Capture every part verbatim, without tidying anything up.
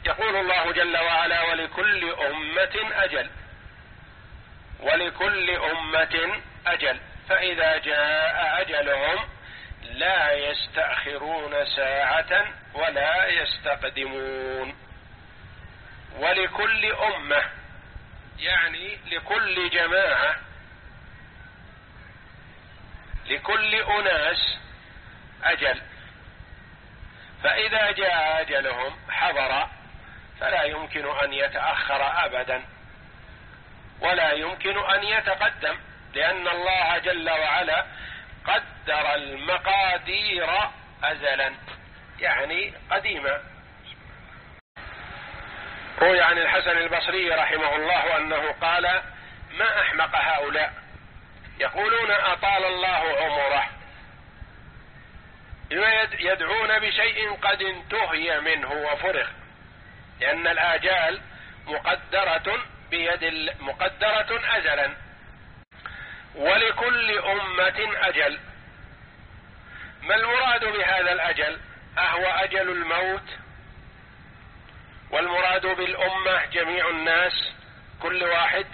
يقول الله جل وعلا: ولكل أمة أجل، ولكل أمة أجل، فإذا جاء أجلهم لا يستأخرون ساعة ولا يستقدمون. ولكل أمة يعني لكل جماعة، لكل أناس أجل، فإذا جاء أجلهم حضر، فلا يمكن أن يتأخر أبدا ولا يمكن أن يتقدم، لأن الله جل وعلا قدر المقادير أزلا، يعني قديما. روي عن الحسن البصري رحمه الله أنه قال: ما أحمق هؤلاء يقولون أطال الله عمره، يدعون بشيء قد انتهي منه وفرغ، لأن الآجال مقدرة بيد مقدرة أزلا. ولكل أمة أجل، ما المراد بهذا الأجل؟ أهو أجل الموت؟ والمراد بالأمة جميع الناس كل واحد؟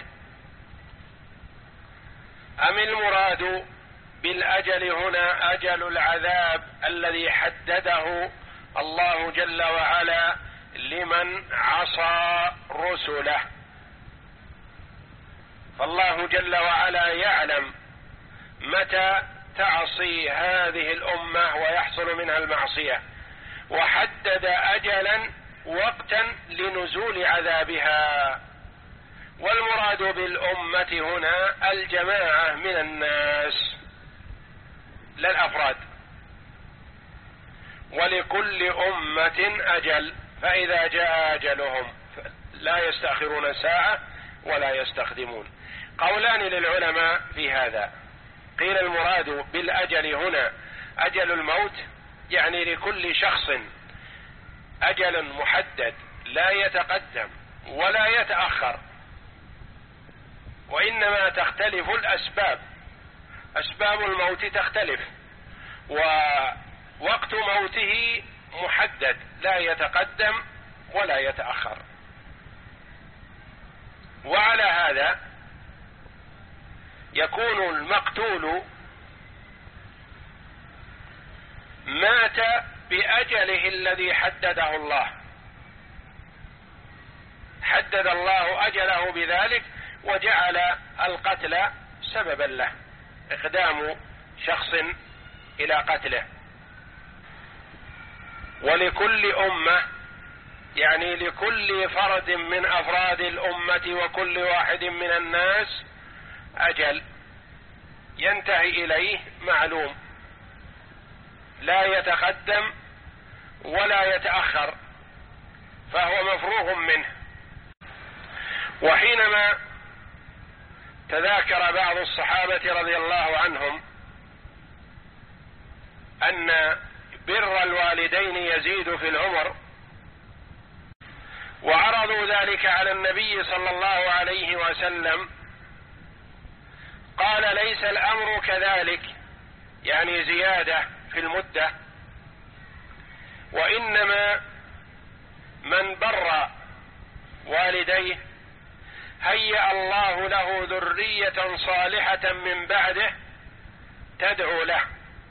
أم المراد بالأجل هنا أجل العذاب الذي حدده الله جل وعلا لمن عصى رسله؟ فالله جل وعلا يعلم متى تعصي هذه الأمة ويحصل منها المعصية، وحدد أجلا وقتا لنزول عذابها. والمراد بالأمة هنا الجماعة من الناس لا الأفراد. ولكل أمة أجل، فإذا جاء أجلهم لا يستأخرون ساعة ولا يستقدمون. قولان للعلماء في هذا: قيل المراد بالأجل هنا أجل الموت، يعني لكل شخص أجل محدد لا يتقدم ولا يتأخر، وإنما تختلف الأسباب، أسباب الموت تختلف، ووقت موته محدد لا يتقدم ولا يتأخر. وعلى هذا يكون المقتول مات بأجله الذي حدده الله، حدد الله أجله بذلك وجعل القتل سببا له، إقدام شخص إلى قتله. ولكل أمة يعني لكل فرد من أفراد الأمة وكل واحد من الناس أجل ينتهي إليه معلوم، لا يتقدم ولا يتأخر، فهو مفروغ منه. وحينما تذاكر بعض الصحابة رضي الله عنهم أن بر الوالدين يزيد في العمر، وعرضوا ذلك على النبي صلى الله عليه وسلم، قال: ليس الأمر كذلك، يعني زيادة في المدة، وإنما من بر والديه هيأ الله له ذرية صالحة من بعده تدعو له،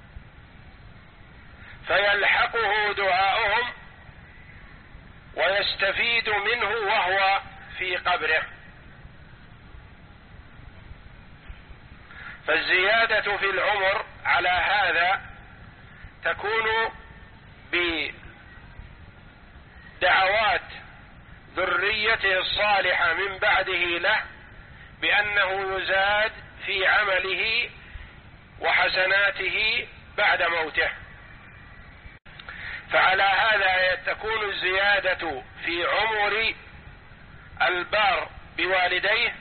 فيلحقه دعاؤهم ويستفيد منه وهو في قبره. فالزيادة في العمر على هذا تكون بدعوات ذريته الصالحة من بعده له، بأنه يزاد في عمله وحسناته بعد موته. فعلى هذا تكون الزيادة في عمر البار بوالديه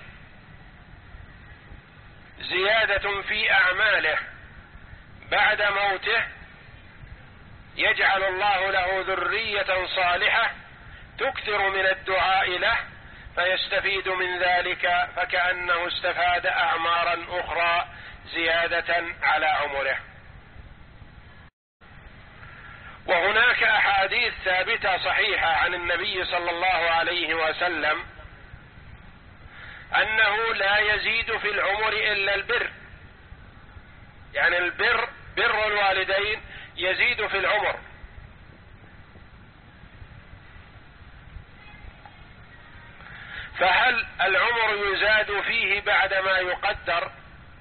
زيادة في أعماله بعد موته، يجعل الله له ذرية صالحة تكثر من الدعاء له فيستفيد من ذلك، فكأنه استفاد أعمارا أخرى زيادة على عمره. وهناك أحاديث ثابتة صحيحة عن النبي صلى الله عليه وسلم أنه لا يزيد في العمر إلا البر، يعني البر بر الوالدين يزيد في العمر. فهل العمر يزاد فيه بعدما يقدر؟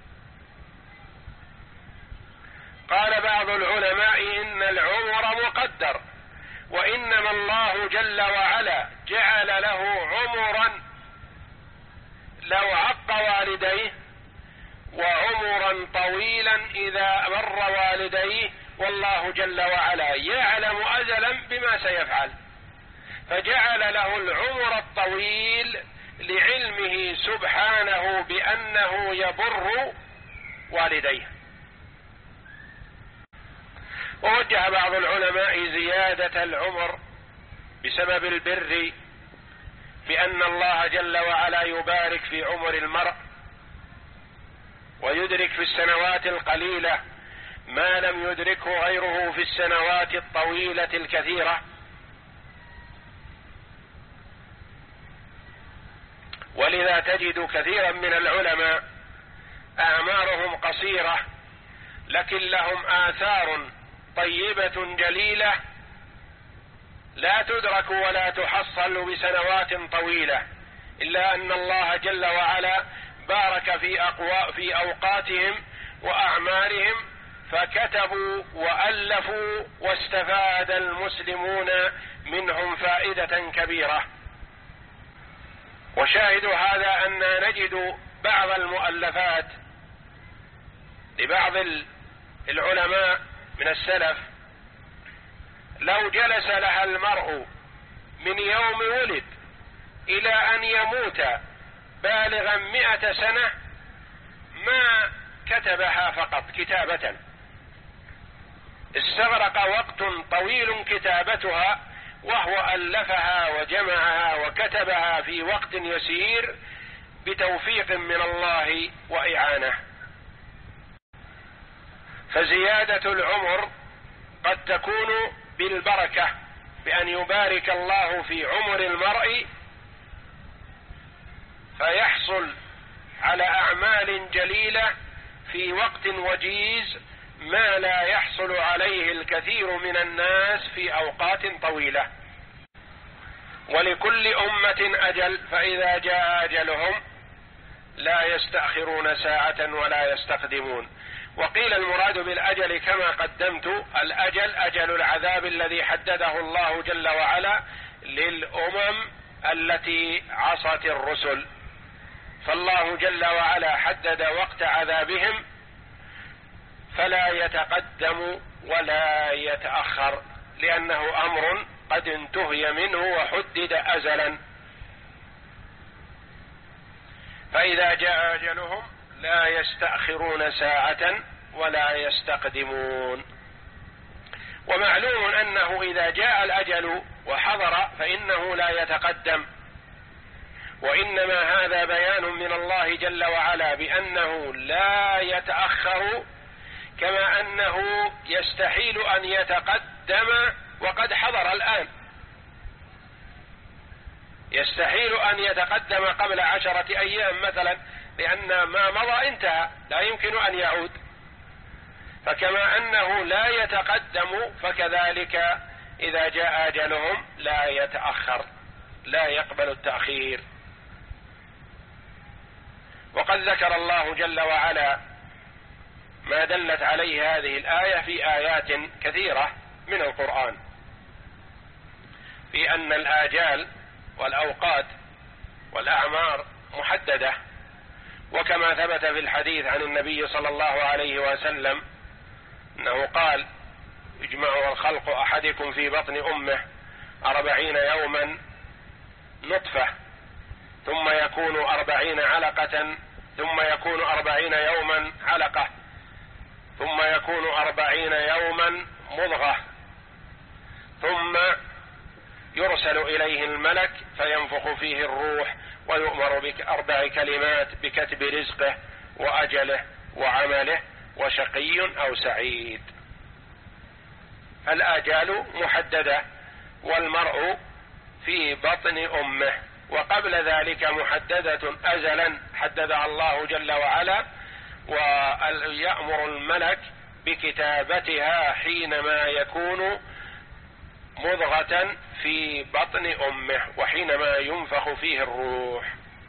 قال بعض العلماء إن العمر مقدر، وإنما الله جل وعلا جعل له عمرا لو عق والديه، وعمرا طويلا إذا بر والديه، والله جل وعلا يعلم أزلا بما سيفعل، فجعل له العمر الطويل لعلمه سبحانه بأنه يبر والديه. ووجه بعض العلماء زيادة العمر بسبب البر بأن الله جل وعلا يبارك في عمر المرء، ويدرك في السنوات القليلة ما لم يدركه غيره في السنوات الطويلة الكثيرة. ولذا تجد كثيرا من العلماء أعمارهم قصيرة لكن لهم آثار طيبة جليلة لا تدرك ولا تحصل بسنوات طويلة، إلا أن الله جل وعلا بارك في أقوى في أوقاتهم وأعمارهم، فكتبوا وألفوا واستفاد المسلمون منهم فائدة كبيرة. وشاهد هذا أن نجد بعض المؤلفات لبعض العلماء من السلف لو جلس لها المرء من يوم ولد إلى أن يموت بالغا مئة سنة ما كتبها فقط كتابة، استغرق وقت طويل كتابتها، وهو ألفها وجمعها وكتبها في وقت يسير بتوفيق من الله وإعانة. فزيادة العمر قد تكون بالبركة، بأن يبارك الله في عمر المرء فيحصل على أعمال جليلة في وقت وجيز ما لا يحصل عليه الكثير من الناس في أوقات طويلة. ولكل أمة أجل، فإذا جاء أجلهم لا يستأخرون ساعة ولا يستقدمون. وقيل المراد بالأجل كما قدمت الأجل أجل العذاب الذي حدده الله جل وعلا للأمم التي عصت الرسل، فالله جل وعلا حدد وقت عذابهم فلا يتقدم ولا يتأخر، لأنه أمر قد انتهي منه وحدد أزلا. فإذا جاء أجلهم لا يستأخرون ساعة ولا يستقدمون. ومعلوم أنه إذا جاء الأجل وحضر فإنه لا يتقدم، وإنما هذا بيان من الله جل وعلا بأنه لا يتأخر، كما أنه يستحيل أن يتقدم وقد حضر الآن. يستحيل أن يتقدم قبل عشرة أيام مثلا، لأن ما مضى انتهى لا يمكن أن يعود. فكما أنه لا يتقدم فكذلك إذا جاء أجلهم لا يتأخر، لا يقبل التأخير. وقد ذكر الله جل وعلا ما دلت عليه هذه الآية في آيات كثيرة من القرآن، في أن الآجال والأوقات والأعمار محددة. وكما ثبت في الحديث عن النبي صلى الله عليه وسلم أنه قال: يجمع الخلق أحدكم في بطن أمه أربعين يوما نطفة، ثم يكون أربعين علقة، ثم يكون أربعين يوما علقة، ثم يكون أربعين يوما مضغة، ثم يرسل إليه الملك فينفخ فيه الروح ويؤمر بأربع كلمات بكتب رزقه وأجله وعمله وشقي أو سعيد. الآجال محددة، والمرء في بطن أمه، وقبل ذلك محددة أزلا حددها الله جل وعلا، ويأمر الملك بكتابتها حينما يكون مضغة في بطن أمه وحينما ينفخ فيه الروح.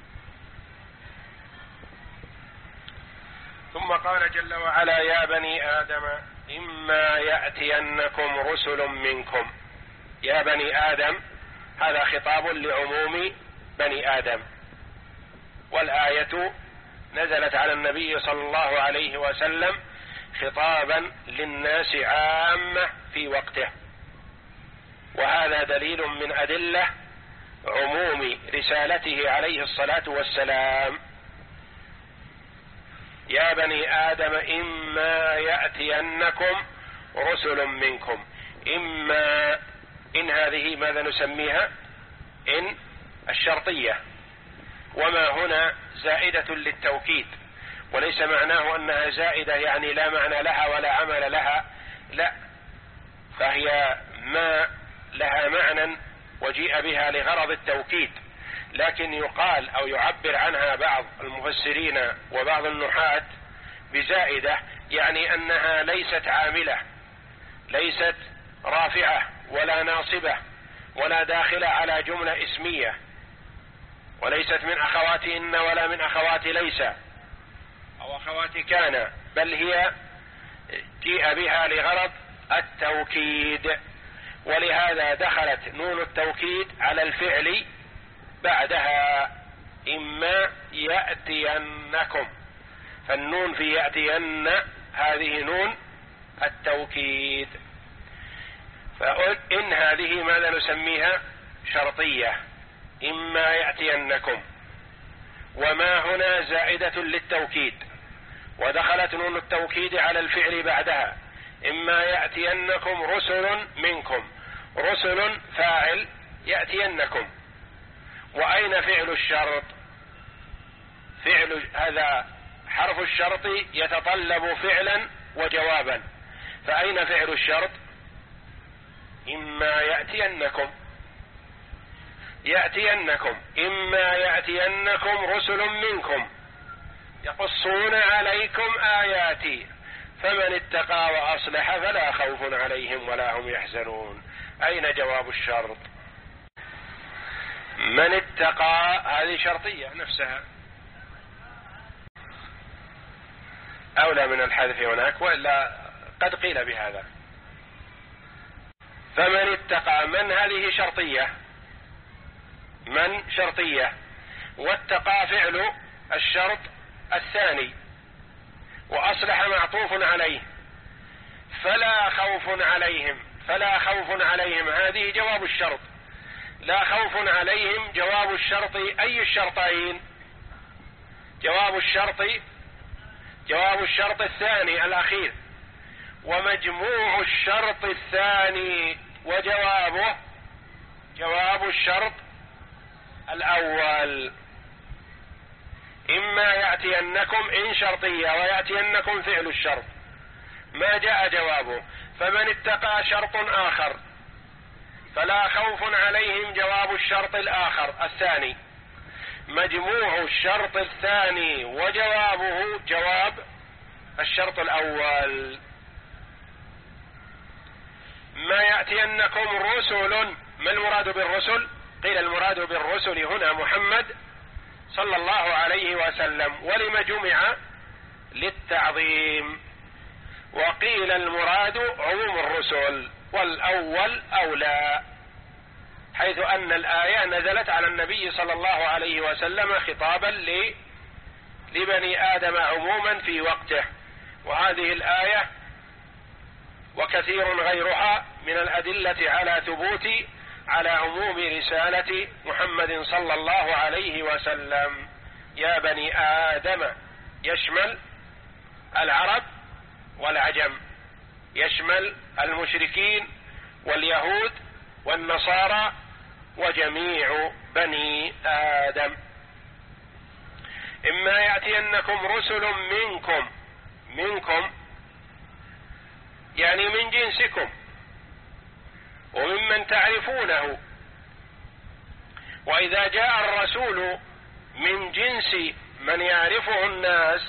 ثم قال جل وعلا: يا بني آدم إما يأتينكم رسل منكم. يا بني آدم هذا خطاب لعموم بني آدم، والآية نزلت على النبي صلى الله عليه وسلم خطابا للناس عامة في وقته، وهذا دليل من أدلة عموم رسالته عليه الصلاة والسلام. يا بني آدم إما يأتينكم رسل منكم. إما إن هذه ماذا نسميها؟ إن الشرطية، وما هنا زائدة للتوكيد، وليس معناه أنها زائدة يعني لا معنى لها ولا عمل لها، لا، فهي ما لها معنى وجيء بها لغرض التوكيد، لكن يقال أو يعبر عنها بعض المفسرين وبعض النحاة بزائدة، يعني أنها ليست عاملة، ليست رافعة ولا ناصبة ولا داخلة على جملة اسمية، وليست من أخوات إن ولا من أخوات ليس أو أخوات كان، بل هي جيء بها لغرض التوكيد، ولهذا دخلت نون التوكيد على الفعل بعدها. إما يأتينكم، فالنون في يأتين هذه نون التوكيد. فإن هذه ماذا نسميها؟ شرطية، إما يأتينكم، وما هنا زائدة للتوكيد، ودخلت نون التوكيد على الفعل بعدها. إما يأتينكم رسل منكم، رسل فاعل يأتينكم، وأين فعل الشرط؟ فعل هذا حرف الشرط يتطلب فعلا وجوابا، فأين فعل الشرط؟ إما يأتينكم، يأتينكم إما يأتينكم رسل منكم يقصون عليكم آياتي فمن اتقى وأصلح فلا خوف عليهم ولا هم يحزنون. أين جواب الشرط؟ من اتقى هذه شرطية نفسها، أولى من الحذف هناك، وإلا قد قيل بهذا. فمن اتقى، من هذه شرطية، من شرطية، واتقى فعل الشرط الثاني، وأصلح معطوف عليه. فلا خوف عليهم، فلا خوف عليهم هذه جواب الشرط، لا خوف عليهم جواب الشرط. أي الشرطين؟ جواب الشرط جواب الشرط الثاني الأخير، ومجموع الشرط الثاني وجوابه جواب الشرط الأول. إما يأتينكم إن شرطية، ويأتينكم فعل الشرط، ما جاء جوابه. فمن اتقى شرط آخر، فلا خوف عليهم جواب الشرط الآخر الثاني، مجموع الشرط الثاني وجوابه جواب الشرط الأول. ما يأتينكم رسل، ما المراد بالرسل؟ قيل المراد بالرسل هنا محمد صلى الله عليه وسلم، ولم جمع؟ للتعظيم. وقيل المراد عموم الرسل، والأول أولى، حيث أن الآية نزلت على النبي صلى الله عليه وسلم خطابا لبني آدم عموما في وقته. وهذه الآية وكثير غيرها من الأدلة على ثبوت على عموم رسالة محمد صلى الله عليه وسلم. يا بني آدم يشمل العرب والعجم، يشمل المشركين واليهود والنصارى وجميع بني آدم. إما يأتينكم رسل منكم، منكم يعني من جنسكم، وممن تعرفونه. وإذا جاء الرسول من جنس من يعرفه الناس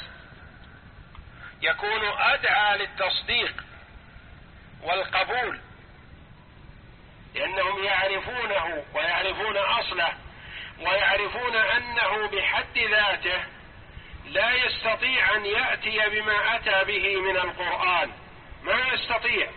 يكون أدعى للتصديق والقبول، لأنهم يعرفونه ويعرفون أصله ويعرفون أنه بحد ذاته لا يستطيع أن يأتي بما أتى به من القرآن، ما يستطيع.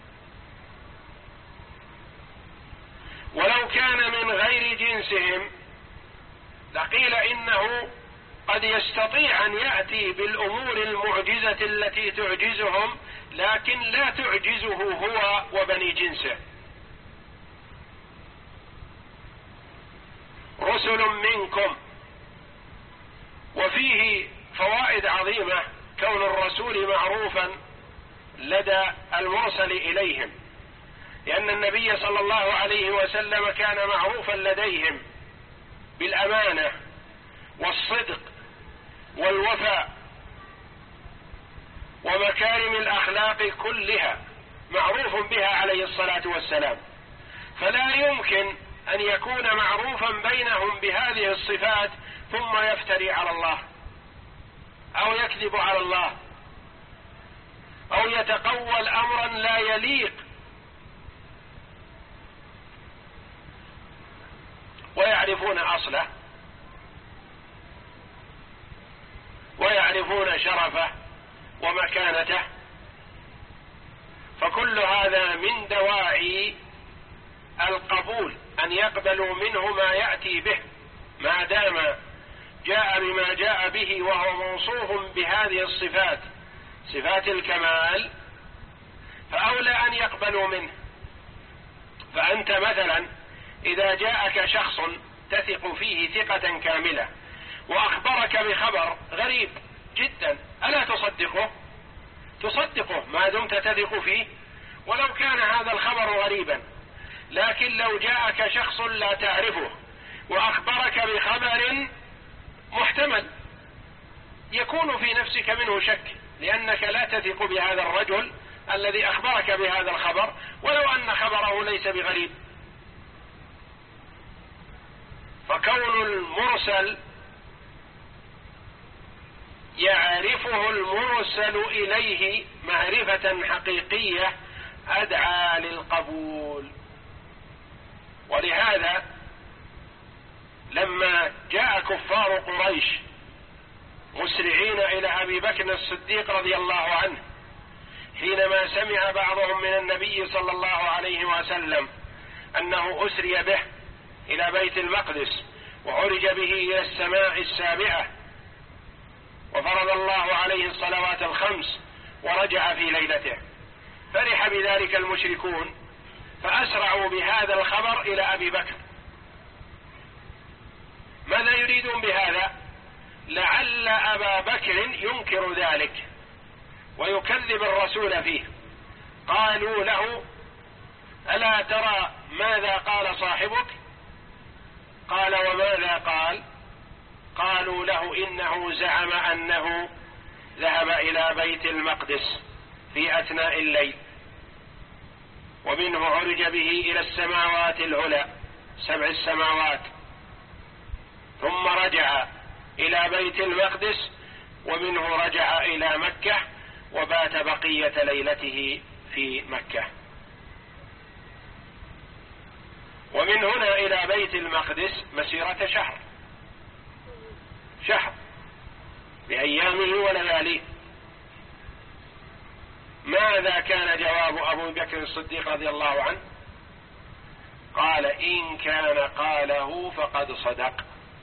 ولو كان من غير جنسهم لقيل إنه قد يستطيع أن يأتي بالأمور المعجزة التي تعجزهم، لكن لا تعجزه هو وبني جنسه. رسل منكم، وفيه فوائد عظيمة كون الرسول معروفا لدى المرسل إليهم، لأن النبي صلى الله عليه وسلم كان معروفا لديهم بالأمانة والصدق والوفاء ومكارم الأخلاق كلها، معروف بها عليه الصلاة والسلام، فلا يمكن أن يكون معروفا بينهم بهذه الصفات ثم يفتري على الله أو يكذب على الله أو يتقول أمرا لا يليق. ويعرفون أصله ويعرفون شرفه ومكانته، فكل هذا من دواعي القبول أن يقبلوا منه ما يأتي به، ما دام جاء بما جاء به وهو موصوف بهذه الصفات، صفات الكمال، فأولى أن يقبلوا منه. فأنت مثلا إذا جاءك شخص تثق فيه ثقة كاملة وأخبرك بخبر غريب جدا، ألا تصدقه؟ تصدقه ما دمت تثق فيه ولو كان هذا الخبر غريبا. لكن لو جاءك شخص لا تعرفه وأخبرك بخبر محتمل يكون في نفسك منه شك، لأنك لا تثق بهذا الرجل الذي أخبرك بهذا الخبر ولو أن خبره ليس بغريب. فكون المرسل يعرفه المرسل إليه معرفة حقيقية أدعى للقبول. ولهذا لما جاء كفار قريش مسرعين إلى أبي بكر الصديق رضي الله عنه حينما سمع بعضهم من النبي صلى الله عليه وسلم أنه أسري به إلى بيت المقدس وعرج به إلى السماء السابعة وفرض الله عليه الصلوات الخمس ورجع في ليلته، فرح بذلك المشركون فأسرعوا بهذا الخبر إلى أبي بكر. ماذا يريدون بهذا؟ لعل أبا بكر ينكر ذلك ويكذب الرسول فيه. قالوا له: ألا ترى ماذا قال صاحبك؟ قال: وماذا قال؟ قالوا له: إنه زعم أنه ذهب إلى بيت المقدس في أثناء الليل ومنه عرج به إلى السماوات العلى سبع السماوات، ثم رجع إلى بيت المقدس ومنه رجع إلى مكة وبات بقية ليلته في مكة. ومن هنا إلى بيت المقدس مسيرة شهر شهر بأيامه ولياليه. ماذا كان جواب أبو بكر الصديق رضي الله عنه؟ قال: إن كان قاله فقد صدق.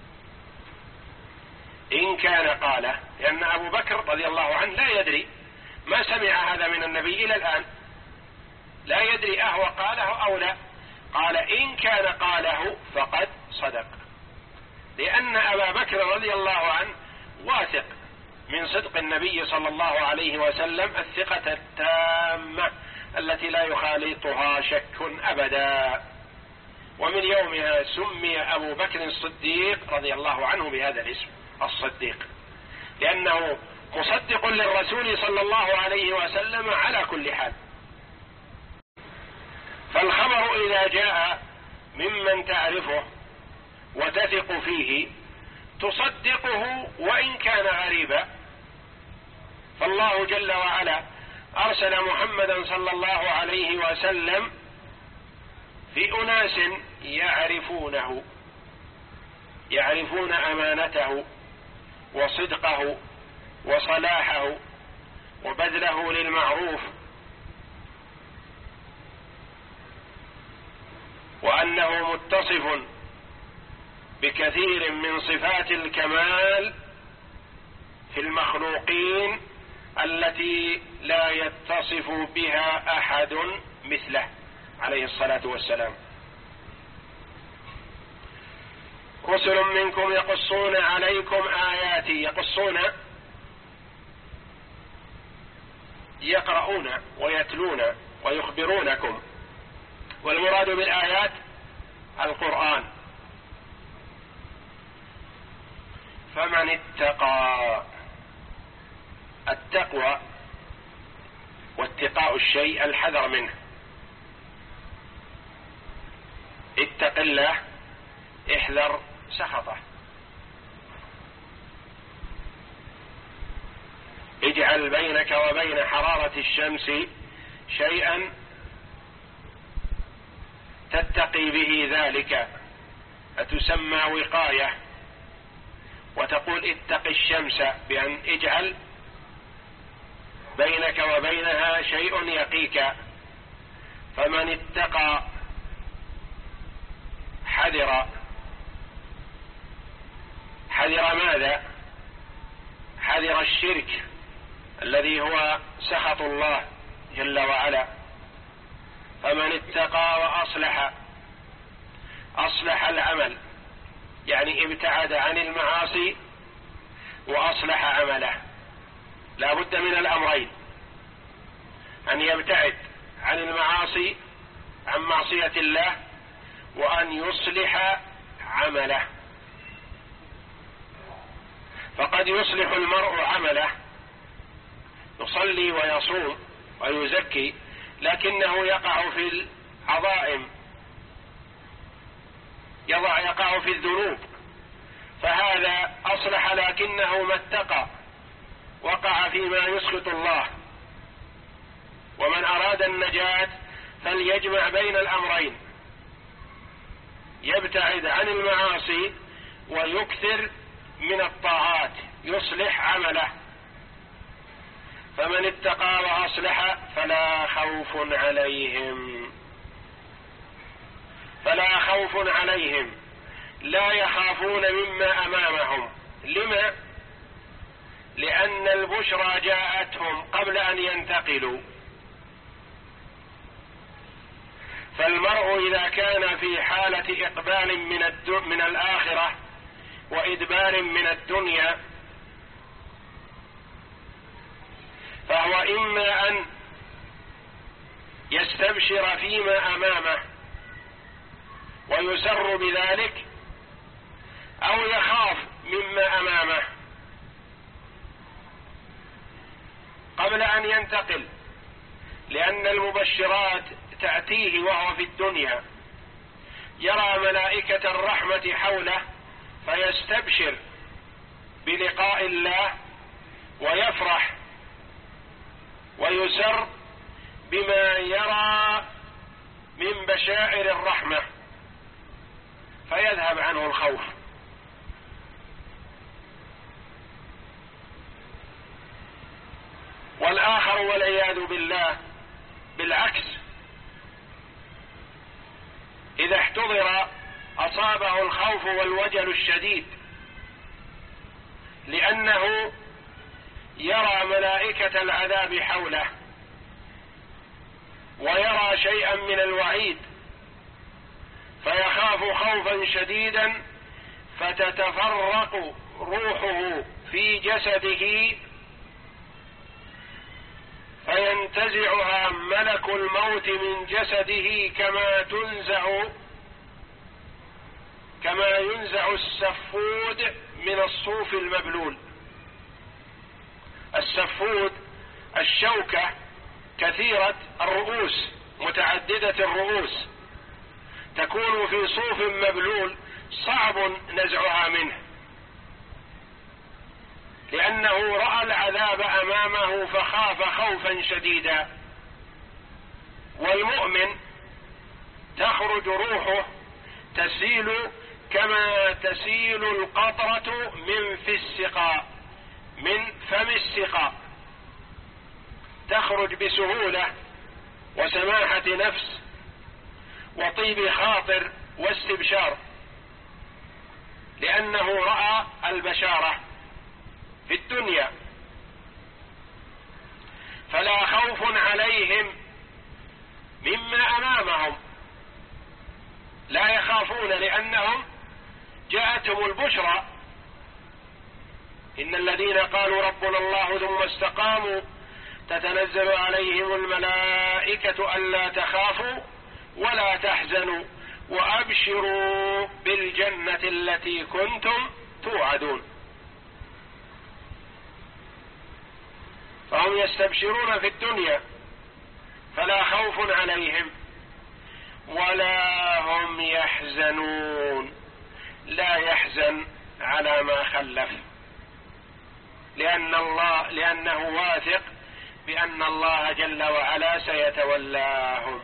إن كان قاله، لأن أبو بكر رضي الله عنه لا يدري، ما سمع هذا من النبي إلى الآن، لا يدري أهو قاله أو لا. قال: إن كان قاله فقد صدق، لأن أبا بكر رضي الله عنه واثق من صدق النبي صلى الله عليه وسلم الثقة التامة التي لا يخالطها شك أبدا. ومن يومها سمي أبو بكر الصديق رضي الله عنه بهذا الاسم الصديق، لأنه مصدق للرسول صلى الله عليه وسلم على كل حال. فالخبر إذا جاء ممن تعرفه وتثق فيه تصدقه وإن كان غريبا. فالله جل وعلا أرسل محمدا صلى الله عليه وسلم في أناس يعرفونه، يعرفون أمانته وصدقه وصلاحه وبذله للمعروف، وأنه متصف بكثير من صفات الكمال في المخلوقين التي لا يتصف بها أحد مثله عليه الصلاة والسلام. رسل منكم يقصون عليكم آياتي، يقصون يقرؤون ويتلون ويخبرونكم، والمراد بالآيات القرآن. فمن اتقى، التقوى واتقاء الشيء الحذر منه. اتق الله، احذر سخطه. اجعل بينك وبين حرارة الشمس شيئا تتقي به ذلك، فتسمى وقاية. وتقول اتق الشمس بأن اجعل بينك وبينها شيء يقيك. فمن اتقى حذر. حذر ماذا؟ حذر الشرك الذي هو سخط الله جل وعلا. فمن اتقى وأصلح، أصلح العمل يعني ابتعد عن المعاصي وأصلح عمله. لا بد من الأمرين، أن يبتعد عن المعاصي، عن معصية الله، وأن يصلح عمله. فقد يصلح المرء عمله، يصلي ويصوم ويزكي، لكنه يقع في العظائم، يضع يقع في الذنوب، فهذا أصلح لكنه ما اتقى، وقع فيما يسخط الله. ومن أراد النجاة فليجمع بين الأمرين، يبتعد عن المعاصي ويكثر من الطاعات، يصلح عمله. فمن اتقى وأصلح فلا خوف عليهم، فلا خوف عليهم، لا يخافون مما أمامهم. لما؟ لأن البشرى جاءتهم قبل أن ينتقلوا. فالمرء إذا كان في حالة إقبال من, من الآخرة وإدبار من الدنيا، فهو إما أن يستبشر فيما أمامه ويسر بذلك، أو يخاف مما أمامه قبل أن ينتقل، لأن المبشرات تأتيه وهو في الدنيا، يرى ملائكة الرحمة حوله فيستبشر بلقاء الله ويفرح ويسر بما يرى من بشائر الرحمة، فيذهب عنه الخوف. والآخر والعياذ بالله بالعكس، إذا احتضر أصابه الخوف والوجل الشديد، لأنه يرى ملائكة العذاب حوله ويرى شيئا من الوعيد، فيخاف خوفا شديدا، فتتفرق روحه في جسده فينتزعها ملك الموت من جسده كما تنزع كما ينزع السفود من الصوف المبلول. السفود الشوكة كثيرة الرؤوس متعددة الرؤوس تكون في صوف مبلول صعب نزعها منه، لأنه رأى العذاب أمامه فخاف خوفا شديدا. والمؤمن تخرج روحه تسيل كما تسيل القطرة من في السقاء من فم السقاء، تخرج بسهولة وسماحة نفس وطيب خاطر واستبشار، لأنه رأى البشارة في الدنيا. فلا خوف عليهم مما أمامهم، لا يخافون لأنهم جاءتهم البشرى. إن الذين قالوا ربنا الله ثم استقاموا تتنزل عليهم الملائكة ألا تخافوا ولا تحزنوا وأبشروا بالجنة التي كنتم توعدون. فهم يستبشرون في الدنيا فلا خوف عليهم ولا هم يحزنون، لا يحزن على ما خلف، لأن الله لأنه واثق بأن الله جل وعلا سيتولاهم.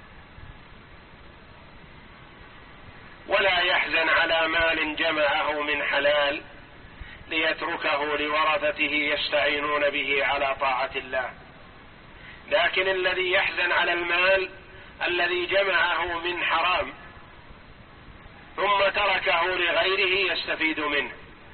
ولا يحزن على مال جمعه من حلال ليتركه لورثته يستعينون به على طاعة الله، لكن الذي يحزن على المال الذي جمعه من حرام ثم تركه لغيره يستفيد منه،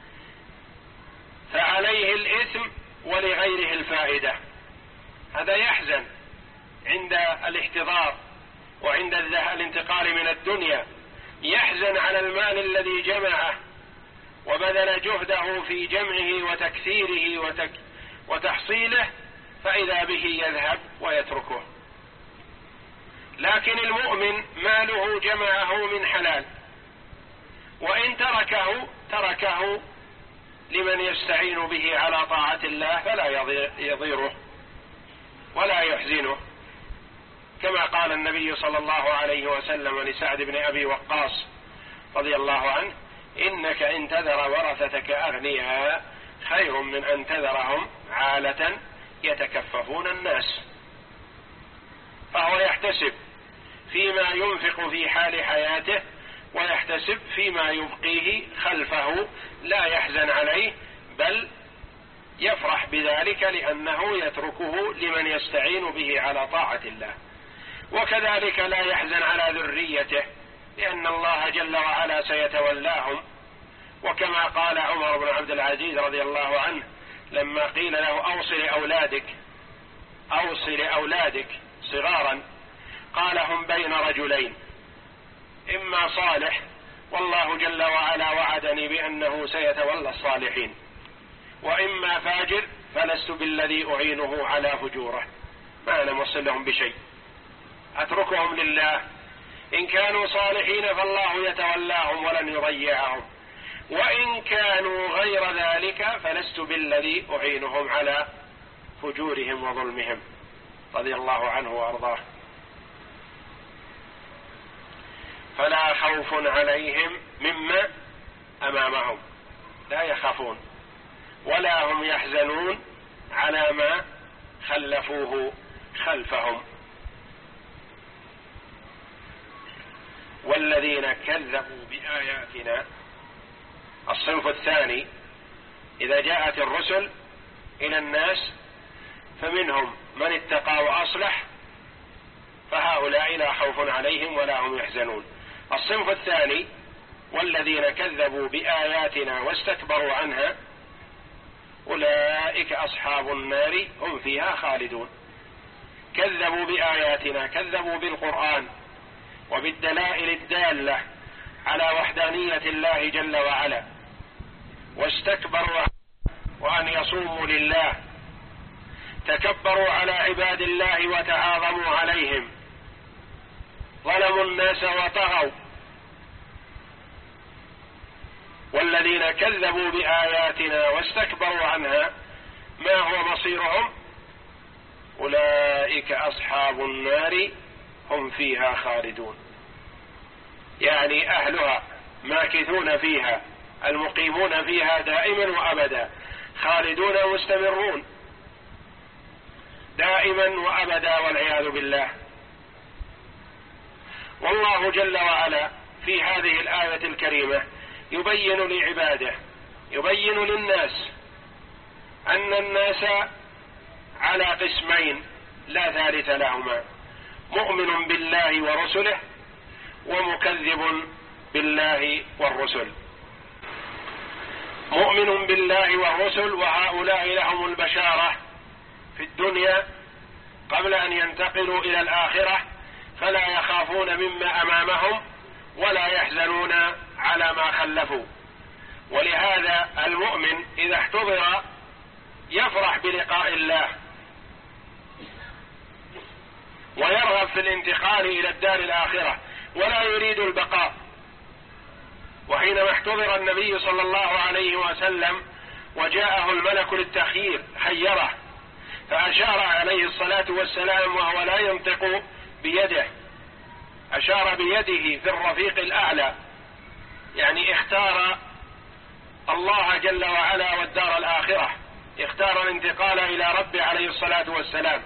فعليه الإثم ولغيره الفائدة. هذا يحزن عند الاحتضار وعند الانتقال من الدنيا، يحزن على المال الذي جمعه وبذل جهده في جمعه وتكثيره وتك وتحصيله، فإذا به يذهب ويتركه. لكن المؤمن ماله جمعه من حلال، وإن تركه تركه لمن يستعين به على طاعة الله فلا يضيره ولا يحزنه، كما قال النبي صلى الله عليه وسلم لسعد بن أبي وقاص رضي الله عنه: إنك إن تذر ورثتك أغنياء خير من أن تذرهم عالة يتكففون الناس. فهو يحتسب فيما ينفق في حال حياته ويحتسب فيما يبقيه خلفه، لا يحزن عليه بل يفرح بذلك لأنه يتركه لمن يستعين به على طاعة الله. وكذلك لا يحزن على ذريته لأن الله جل وعلا سيتولاهم. وكما قال عمر بن عبد العزيز رضي الله عنه لما قيل له أوصي لأولادك أوصي لأولادك صغارا، قال: هم بين رجلين، إما صالح والله جل وعلا وعدني بأنه سيتولى الصالحين، وإما فاجر فلست بالذي أعينه على فجوره، ما أنا موصل لهم بشيء، أتركهم لله، إن كانوا صالحين فالله يتولاهم ولن يضيعهم، وإن كانوا غير ذلك فلست بالذي أعينهم على فجورهم وظلمهم، رضي الله عنه وأرضاه. فلا خوف عليهم مما أمامهم، لا يخافون، ولا هم يحزنون على ما خلفوه خلفهم. والذين كذبوا بآياتنا، الصنف الثاني، إذا جاءت الرسل إلى الناس فمنهم من اتقى وأصلح، فهؤلاء لا خوف عليهم ولا هم يحزنون. الصنف الثاني: والذين كذبوا بآياتنا واستكبروا عنها أولئك أصحاب النار هم فيها خالدون. كذبوا بآياتنا، كذبوا بالقرآن وبالدلائل الدالة على وحدانية الله جل وعلا، واستكبروا وأن يصوموا لله، تكبروا على عباد الله وتعاظموا عليهم، ظلموا الناس وطغوا. والذين كذبوا بآياتنا واستكبروا عنها ما هو مصيرهم؟ أولئك أصحاب النار هم فيها خالدون، يعني أهلها ماكثون فيها، المقيمون فيها دائما وأبدا، خالدون مستمرون دائما وأبدا والعياذ بالله. والله جل وعلا في هذه الآية الكريمة يبين لعباده، يبين للناس أن الناس على قسمين لا ثالث لهما: مؤمن بالله ورسله ومكذب بالله والرسل. مؤمن بالله والرسل، وهؤلاء لهم البشارة في الدنيا قبل أن ينتقلوا إلى الآخرة، فلا يخافون مما أمامهم ولا يحزنون على ما خلفوا. ولهذا المؤمن إذا احتضر يفرح بلقاء الله ويرغب في الانتقال إلى الدار الآخرة ولا يريد البقاء. وحينما احتضر النبي صلى الله عليه وسلم وجاءه الملك للتخيير خيره، فأشار عليه الصلاة والسلام وهو لا ينطق بيده، أشار بيده في الرفيق الأعلى، يعني اختار الله جل وعلا والدار الآخرة، اختار الانتقال إلى ربه عليه الصلاة والسلام.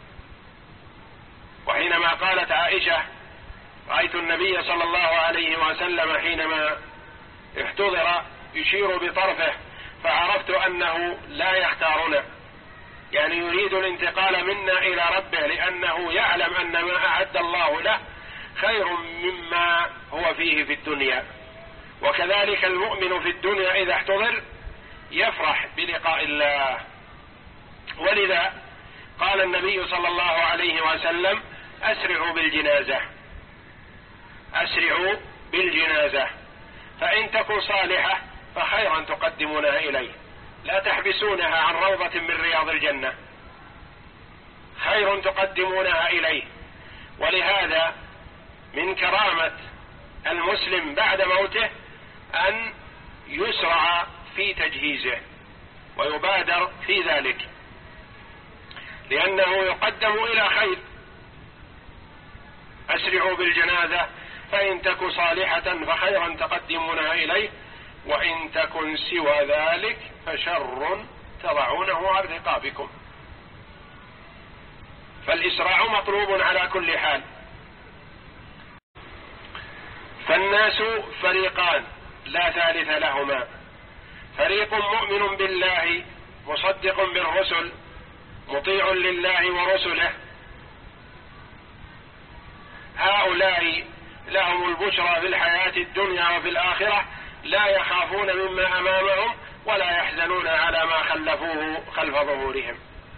وحينما قالت عائشة: رأيت النبي صلى الله عليه وسلم حينما احتضر يشير بطرفه فعرفت أنه لا يختارنا، يعني يريد الانتقال منا إلى ربه، لأنه يعلم أن ما أعد الله له خير مما هو فيه في الدنيا. وكذلك المؤمن في الدنيا إذا احتضر يفرح بلقاء الله. ولذا قال النبي صلى الله عليه وسلم: أسرعوا بالجنازة، أسرعوا بالجنازة، فإن تكن صالحة فخيرا تقدمونها إليه، لا تحبسونها عن روضة من رياض الجنة، خير تقدمونها إليه. ولهذا من كرامة المسلم بعد موته أن يسرع في تجهيزه ويبادر في ذلك، لأنه يقدم إلى خير. أسرعوا بالجنازة فإن تكن صالحة فخيرا تقدمونها إليه، وإن تكن سوى ذلك فشر تضعونه عن رقابكم. فالإسراع مطلوب على كل حال. فالناس فريقان لا ثالث لهما: فريق مؤمن بالله مصدق بالرسل مطيع لله ورسله، هؤلاء لهم البشرى في الحياة الدنيا وفي الآخرة، لا يخافون مما أمامهم ولا يحزنون على ما خلفوه خلف ظهورهم.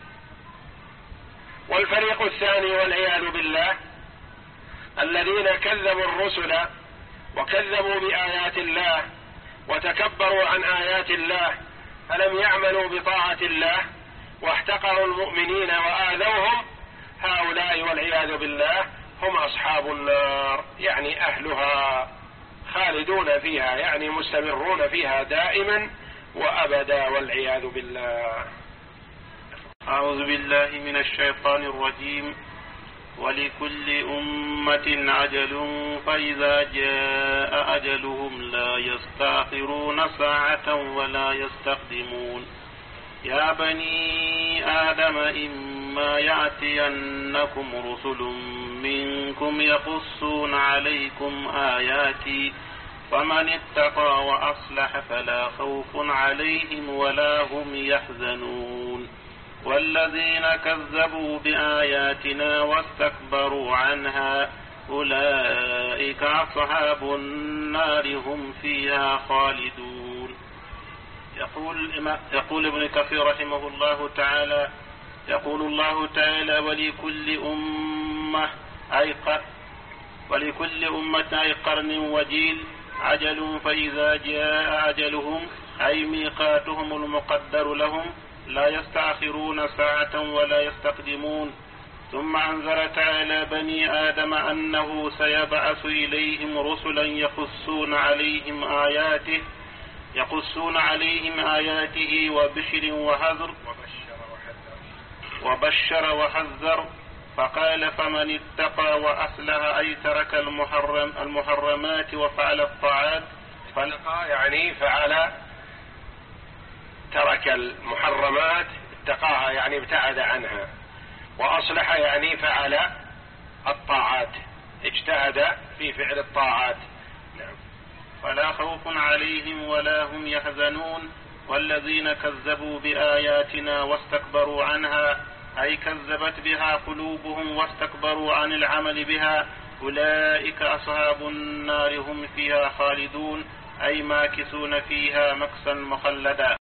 والفريق الثاني والعياذ بالله الذين كذبوا الرسل وكذبوا بآيات الله وتكبروا عن آيات الله، فلم يعملوا بطاعة الله واحتقروا المؤمنين وآذوهم، هؤلاء والعياذ بالله هم أصحاب النار، يعني أهلها خالدون فيها، يعني مستمرون فيها دائما وأبدا والعياذ بالله. أعوذ بالله من الشيطان الرجيم. ولكل أمة عجل فإذا جاء أجلهم لا يستأخرون ساعة ولا يستقدمون. يا بني آدم إما يأتينكم رسل منكم يقصون عليكم آياتي فمن اتقى وأصلح فلا خوف عليهم ولا هم يحزنون. والذين كذبوا بآياتنا واستكبروا عنها أولئك أصحاب النار هم فيها خالدون. يقول, يقول ابن كثير رحمه الله تعالى: يقول الله تعالى: ولكل أمة أي ولكل أمة أي قرن وجيل عجل فإذا جاء أجلهم أي ميقاتهم المقدر لهم لا يستأخرون ساعة ولا يستقدمون. ثم أنذر تعالى بني آدم أنه سيبعث إليهم رسلا يقصون عليهم آياته يقصون عليهم آياته وبشر وحذر وبشر وحذر فقال فمن اتقى وأصلح أي ترك المحرم المحرمات وفعل الطاعات. اتقى يعني فعل، ترك المحرمات، اتقاها يعني ابتعد عنها، وأصلح يعني فعل الطاعات، اجتهد في فعل الطاعات. نعم. فلا خوف عليهم ولا هم يحزنون والذين كذبوا بآياتنا واستكبروا عنها أي كذبت بها قلوبهم واستكبروا عن العمل بها أولئك أصحاب النار هم فيها خالدون أي ماكثون فيها مكثا مخلدا.